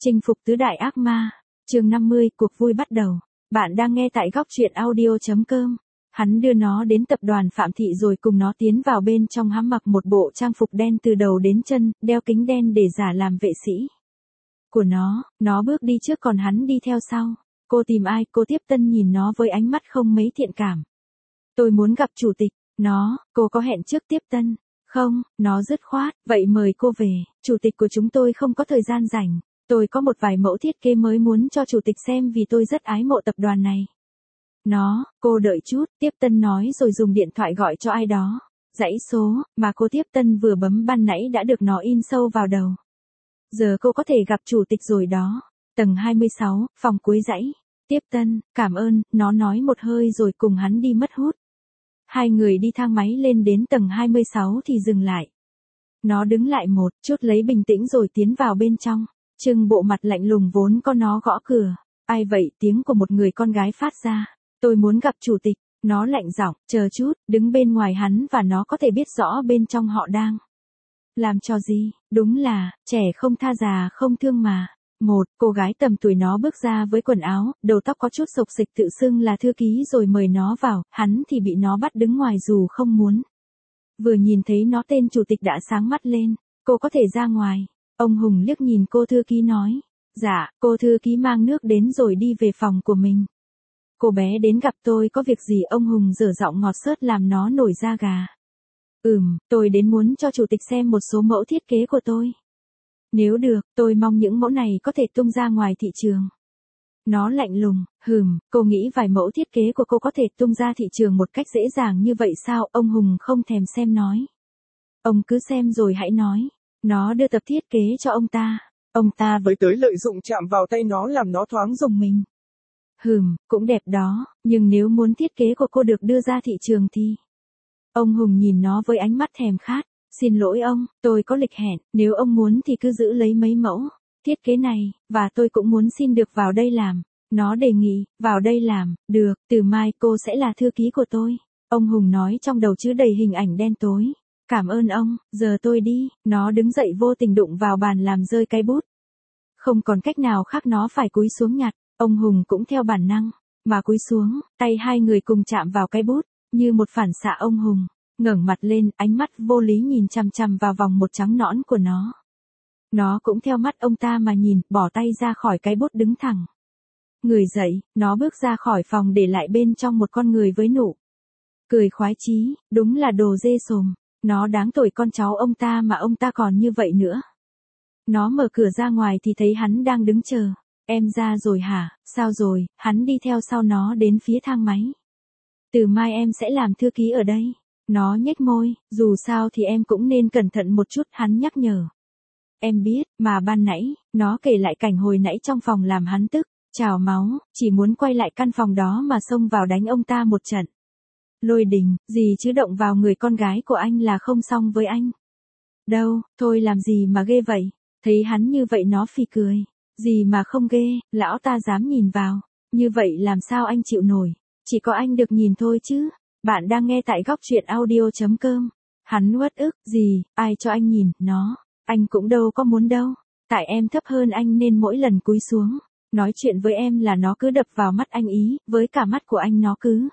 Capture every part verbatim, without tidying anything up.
Chinh phục tứ đại ác ma. Chương năm mươi, cuộc vui bắt đầu. Bạn đang nghe tại góc truyện audio chấm com. Hắn đưa nó đến tập đoàn Phạm Thị rồi cùng nó tiến vào bên trong. Hắn mặc một bộ trang phục đen từ đầu đến chân, đeo kính đen để giả làm vệ sĩ của nó. Nó bước đi trước còn hắn đi theo sau. Cô tìm ai? Cô Tiếp Tân nhìn nó với ánh mắt không mấy thiện cảm. Tôi muốn gặp chủ tịch. Nó, cô có hẹn trước Tiếp Tân? Không, nó dứt khoát. Vậy mời cô về. Chủ tịch của chúng tôi không có thời gian rảnh. Tôi có một vài mẫu thiết kế mới muốn cho chủ tịch xem vì tôi rất ái mộ tập đoàn này. Nó, cô đợi chút, Tiếp Tân nói rồi dùng điện thoại gọi cho ai đó. Dãy số mà cô Tiếp Tân vừa bấm ban nãy đã được nó in sâu vào đầu. Giờ cô có thể gặp chủ tịch rồi đó. Tầng hai mươi sáu, phòng cuối dãy. Tiếp Tân, cảm ơn, nó nói một hơi rồi cùng hắn đi mất hút. Hai người đi thang máy lên đến tầng hai mươi sáu thì dừng lại. Nó đứng lại một chút lấy bình tĩnh rồi tiến vào bên trong. Trưng bộ mặt lạnh lùng vốn có nó gõ cửa. Ai vậy? Tiếng của một người con gái phát ra. Tôi muốn gặp chủ tịch. Nó lạnh giọng, chờ chút, đứng bên ngoài hắn và nó có thể biết rõ bên trong họ đang làm trò gì. Đúng là, trẻ không tha già không thương mà. Một, cô gái tầm tuổi nó bước ra với quần áo, đầu tóc có chút xộc xịch tự xưng là thư ký rồi mời nó vào, hắn thì bị nó bắt đứng ngoài dù không muốn. Vừa nhìn thấy nó tên chủ tịch đã sáng mắt lên, cô có thể ra ngoài. Ông Hùng liếc nhìn cô thư ký nói. Dạ, cô thư ký mang nước đến rồi đi về phòng của mình. Cô bé đến gặp tôi có việc gì? Ông Hùng dở giọng ngọt xớt làm nó nổi da gà. Ừm, tôi đến muốn cho chủ tịch xem một số mẫu thiết kế của tôi. Nếu được, tôi mong những mẫu này có thể tung ra ngoài thị trường. Nó lạnh lùng, hừm, cô nghĩ vài mẫu thiết kế của cô có thể tung ra thị trường một cách dễ dàng như vậy sao? Ông Hùng không thèm xem nói. Ông cứ xem rồi hãy nói. Nó đưa tập thiết kế cho ông ta. Ông ta với tới lợi dụng chạm vào tay nó làm nó thoáng rùng mình. Hừm, cũng đẹp đó, nhưng nếu muốn thiết kế của cô được đưa ra thị trường thì... Ông Hùng nhìn nó với ánh mắt thèm khát. Xin lỗi ông, tôi có lịch hẹn, nếu ông muốn thì cứ giữ lấy mấy mẫu thiết kế này, và tôi cũng muốn xin được vào đây làm. Nó đề nghị, vào đây làm, được, từ mai cô sẽ là thư ký của tôi. Ông Hùng nói trong đầu chứa đầy hình ảnh đen tối. Cảm ơn ông, giờ tôi đi. Nó đứng dậy vô tình đụng vào bàn làm rơi cái bút. Không còn cách nào khác nó phải cúi xuống nhặt. Ông Hùng cũng theo bản năng mà cúi xuống, tay hai người cùng chạm vào cái bút, như một phản xạ. Ông Hùng ngẩng mặt lên, ánh mắt vô lý nhìn chằm chằm vào vòng một trắng nõn của nó. Nó cũng theo mắt ông ta mà nhìn, bỏ tay ra khỏi cái bút đứng thẳng. Người dậy, nó bước ra khỏi phòng để lại bên trong một con người với nụ cười khoái chí, đúng là đồ dê sồm. Nó đáng tuổi con cháu ông ta mà ông ta còn như vậy nữa. Nó mở cửa ra ngoài thì thấy hắn đang đứng chờ. Em ra rồi hả? Sao rồi? Hắn đi theo sau nó đến phía thang máy. Từ mai em sẽ làm thư ký ở đây. Nó nhếch môi, dù sao thì em cũng nên cẩn thận một chút, hắn nhắc nhở. Em biết, mà ban nãy, nó kể lại cảnh hồi nãy trong phòng làm hắn tức, trào máu, chỉ muốn quay lại căn phòng đó mà xông vào đánh ông ta một trận. Lôi đình, gì chứ động vào người con gái của anh là không xong với anh. Đâu, thôi làm gì mà ghê vậy, thấy hắn như vậy nó phì cười. Gì mà không ghê, lão ta dám nhìn vào, như vậy làm sao anh chịu nổi, chỉ có anh được nhìn thôi chứ. Bạn đang nghe tại góc truyện audio chấm com. Hắn uất ức, gì, ai cho anh nhìn, nó, anh cũng đâu có muốn đâu, tại em thấp hơn anh nên mỗi lần cúi xuống, nói chuyện với em là nó cứ đập vào mắt anh ý, với cả mắt của anh nó cứ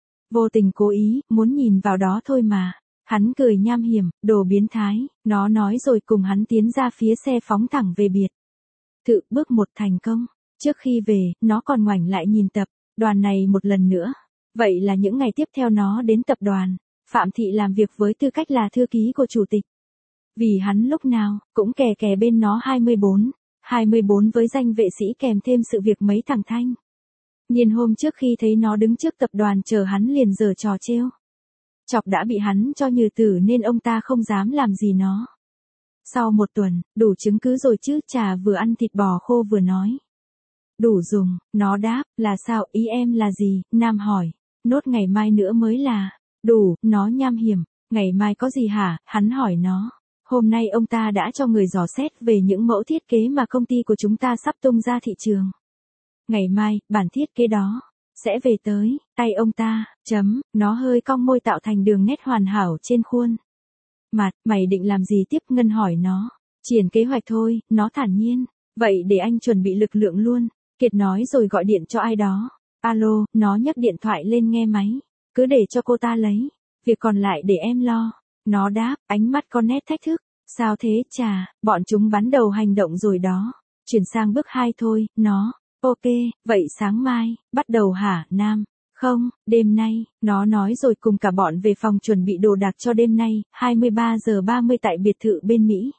vô tình cố ý, muốn nhìn vào đó thôi mà. Hắn cười nham hiểm, đồ biến thái, nó nói rồi cùng hắn tiến ra phía xe phóng thẳng về biệt thự. Bước một thành công. Trước khi về, nó còn ngoảnh lại nhìn tập đoàn này một lần nữa. Vậy là những ngày tiếp theo nó đến tập đoàn Phạm Thị làm việc với tư cách là thư ký của chủ tịch. Vì hắn lúc nào cũng kè kè bên nó hai mươi bốn, hai mươi bốn với danh vệ sĩ kèm thêm sự việc mấy thằng thanh. Nhìn hôm trước khi thấy nó đứng trước tập đoàn chờ hắn liền giở trò trêu chọc đã bị hắn cho nhừ tử nên ông ta không dám làm gì nó. Sau một tuần, đủ chứng cứ rồi chứ? Trà vừa ăn thịt bò khô vừa nói. Đủ dùng, nó đáp, là sao, ý em là gì? Nam hỏi, nốt ngày mai nữa mới là. Đủ, nó nham hiểm, ngày mai có gì hả? Hắn hỏi nó. Hôm nay ông ta đã cho người dò xét về những mẫu thiết kế mà công ty của chúng ta sắp tung ra thị trường. Ngày mai, bản thiết kế đó sẽ về tới tay ông ta. Chấm, nó hơi cong môi tạo thành đường nét hoàn hảo trên khuôn mặt. Mày định làm gì tiếp? Ngân hỏi nó. Triển kế hoạch thôi, nó thản nhiên. Vậy để anh chuẩn bị lực lượng luôn. Kiệt nói rồi gọi điện cho ai đó. Alo, nó nhấc điện thoại lên nghe máy. Cứ để cho cô ta lấy. Việc còn lại để em lo. Nó đáp, ánh mắt con nét thách thức. Sao thế chà, bọn chúng bắn đầu hành động rồi đó. Chuyển sang bước hai thôi, nó. Ok, vậy sáng mai, bắt đầu hả, Nam? Không, đêm nay, nó nói rồi cùng cả bọn về phòng chuẩn bị đồ đạc cho đêm nay, hai mươi ba giờ ba mươi tại biệt thự bên Mỹ.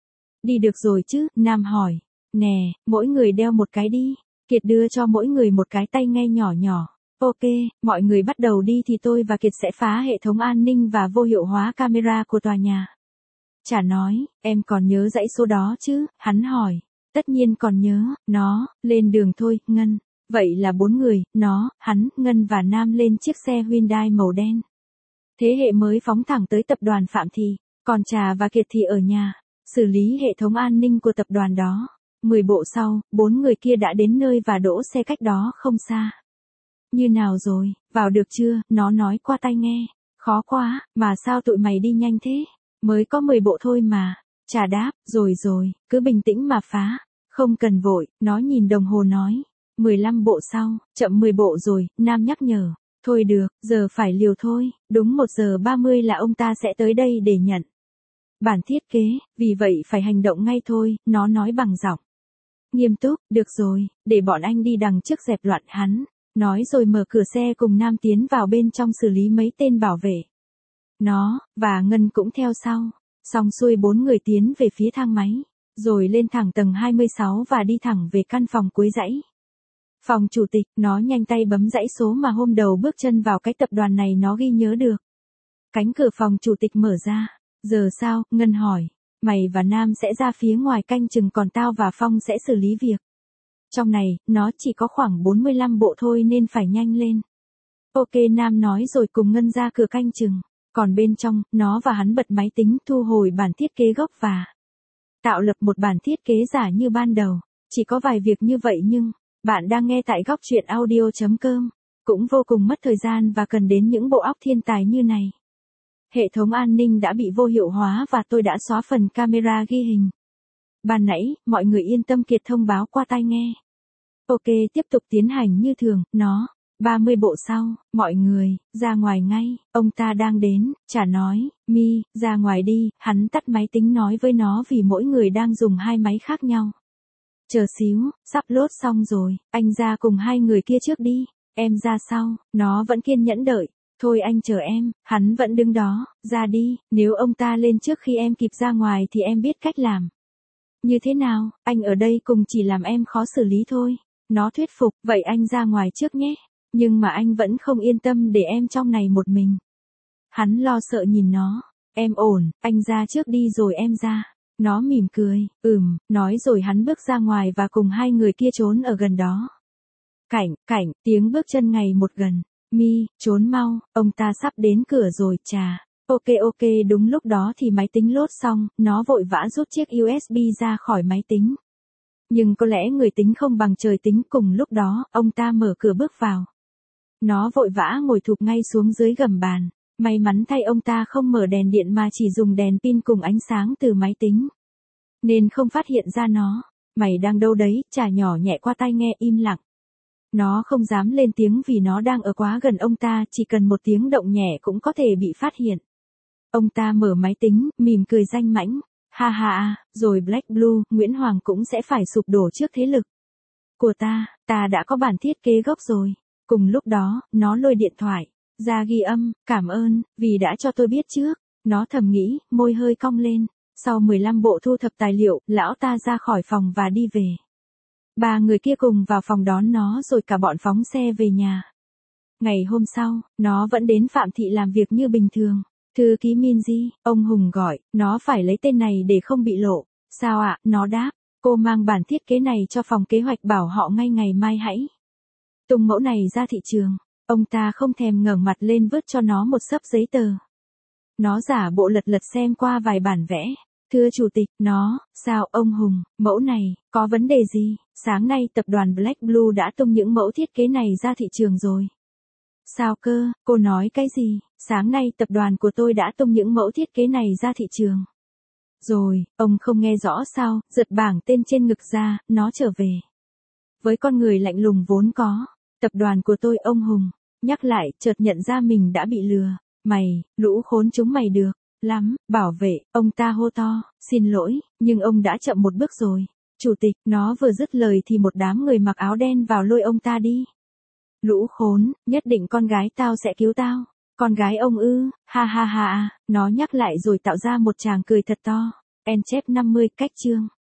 Đi được rồi chứ, Nam hỏi. Nè, mỗi người đeo một cái đi. Kiệt đưa cho mỗi người một cái tai nghe nhỏ nhỏ. Ok, mọi người bắt đầu đi thì tôi và Kiệt sẽ phá hệ thống an ninh và vô hiệu hóa camera của tòa nhà. Chả nói, em còn nhớ dãy số đó chứ, hắn hỏi. Tất nhiên còn nhớ, nó, lên đường thôi, Ngân. Vậy là bốn người, nó, hắn, Ngân và Nam lên chiếc xe Hyundai màu đen. Thế hệ mới phóng thẳng tới tập đoàn Phạm Thị, còn Trà và Kiệt thì ở nhà, xử lý hệ thống an ninh của tập đoàn đó. Mười bộ sau, bốn người kia đã đến nơi và đỗ xe cách đó không xa. Như nào rồi, vào được chưa, nó nói qua tai nghe. Khó quá, mà sao tụi mày đi nhanh thế? Mới có mười bộ thôi mà. Trà đáp, rồi rồi, cứ bình tĩnh mà phá. Không cần vội, nó nhìn đồng hồ nói. mười lăm bộ sau, chậm mười bộ rồi, Nam nhắc nhở. Thôi được, giờ phải liều thôi, đúng một giờ ba mươi là ông ta sẽ tới đây để nhận bản thiết kế, vì vậy phải hành động ngay thôi, nó nói bằng giọng nghiêm túc, được rồi, để bọn anh đi đằng trước dẹp loạn hắn. Nói rồi mở cửa xe cùng Nam tiến vào bên trong xử lý mấy tên bảo vệ. Nó, và Ngân cũng theo sau. Xong xuôi bốn người tiến về phía thang máy, rồi lên thẳng tầng hai mươi sáu và đi thẳng về căn phòng cuối dãy. Phòng chủ tịch, nó nhanh tay bấm dãy số mà hôm đầu bước chân vào cái tập đoàn này nó ghi nhớ được. Cánh cửa phòng chủ tịch mở ra. Giờ sao, Ngân hỏi. Mày và Nam sẽ ra phía ngoài canh chừng còn tao và Phong sẽ xử lý việc. Trong này, nó chỉ có khoảng bốn mươi lăm bộ thôi nên phải nhanh lên. Ok, Nam nói rồi cùng Ngân ra cửa canh chừng. Còn bên trong, nó và hắn bật máy tính thu hồi bản thiết kế gốc và tạo lập một bản thiết kế giả như ban đầu. Chỉ có vài việc như vậy nhưng, bạn đang nghe tại góc truyện audio chấm com. Cũng vô cùng mất thời gian và cần đến những bộ óc thiên tài như này. Hệ thống an ninh đã bị vô hiệu hóa và tôi đã xóa phần camera ghi hình. Ban nãy, mọi người yên tâm, Kiệt thông báo qua tai nghe. Ok, tiếp tục tiến hành như thường, nó. ba mươi bộ sau, mọi người, ra ngoài ngay, ông ta đang đến, Chả nói, Mi, ra ngoài đi, hắn tắt máy tính nói với nó vì mỗi người đang dùng hai máy khác nhau. Chờ xíu, sắp lốt xong rồi, anh ra cùng hai người kia trước đi, em ra sau, nó vẫn kiên nhẫn đợi. Thôi anh chờ em, hắn vẫn đứng đó, ra đi, nếu ông ta lên trước khi em kịp ra ngoài thì em biết cách làm. Như thế nào, anh ở đây cùng chỉ làm em khó xử lý thôi. Nó thuyết phục, vậy anh ra ngoài trước nhé. Nhưng mà anh vẫn không yên tâm để em trong này một mình. Hắn lo sợ nhìn nó. Em ổn, anh ra trước đi rồi em ra. Nó mỉm cười, ừm, nói rồi hắn bước ra ngoài và cùng hai người kia trốn ở gần đó. Cảnh, cảnh, tiếng bước chân ngày một gần. Mi, trốn mau, ông ta sắp đến cửa rồi, Chà. Ok ok, đúng lúc đó thì máy tính lốt xong, nó vội vã rút chiếc u ét bê ra khỏi máy tính. Nhưng có lẽ người tính không bằng trời tính, cùng lúc đó, ông ta mở cửa bước vào. Nó vội vã ngồi thụp ngay xuống dưới gầm bàn. May mắn thay ông ta không mở đèn điện mà chỉ dùng đèn pin cùng ánh sáng từ máy tính. Nên không phát hiện ra nó. Mày đang đâu đấy, Chả nhỏ nhẹ qua tai nghe, im lặng. Nó không dám lên tiếng vì nó đang ở quá gần ông ta, chỉ cần một tiếng động nhẹ cũng có thể bị phát hiện. Ông ta mở máy tính, mỉm cười danh mãnh. Ha ha, rồi Black Blue, Nguyễn Hoàng cũng sẽ phải sụp đổ trước thế lực của ta, ta đã có bản thiết kế gốc rồi. Cùng lúc đó, nó lôi điện thoại ra ghi âm, cảm ơn, vì đã cho tôi biết trước. Nó thầm nghĩ, môi hơi cong lên. Sau mười lăm bộ thu thập tài liệu, lão ta ra khỏi phòng và đi về. Ba người kia cùng vào phòng đón nó rồi cả bọn phóng xe về nhà. Ngày hôm sau, nó vẫn đến Phạm Thị làm việc như bình thường. Thư ký Minzy, ông Hùng gọi, nó phải lấy tên này để không bị lộ. Sao ạ, nó đáp, cô mang bản thiết kế này cho phòng kế hoạch bảo họ ngay ngày mai hãy tung mẫu này ra thị trường. Ông ta không thèm ngẩng mặt lên vứt cho nó một xấp giấy tờ. Nó giả bộ lật lật xem qua vài bản vẽ. Thưa chủ tịch, nó, sao ông Hùng, mẫu này, có vấn đề gì? Sáng nay tập đoàn Black Blue đã tung những mẫu thiết kế này ra thị trường rồi. Sao cơ, cô nói cái gì? Sáng nay tập đoàn của tôi đã tung những mẫu thiết kế này ra thị trường. Rồi, ông không nghe rõ sao, giật bảng tên trên ngực ra, nó trở về. Với con người lạnh lùng vốn có, tập đoàn của tôi ông Hùng, nhắc lại, chợt nhận ra mình đã bị lừa. Mày, lũ khốn chúng mày được, lắm, bảo vệ, ông ta hô to, xin lỗi, nhưng ông đã chậm một bước rồi. Chủ tịch, nó vừa dứt lời thì một đám người mặc áo đen vào lôi ông ta đi. Lũ khốn, nhất định con gái tao sẽ cứu tao. Con gái ông ư, ha ha ha, nó nhắc lại rồi tạo ra một tràng cười thật to. En chép năm mươi cách chương.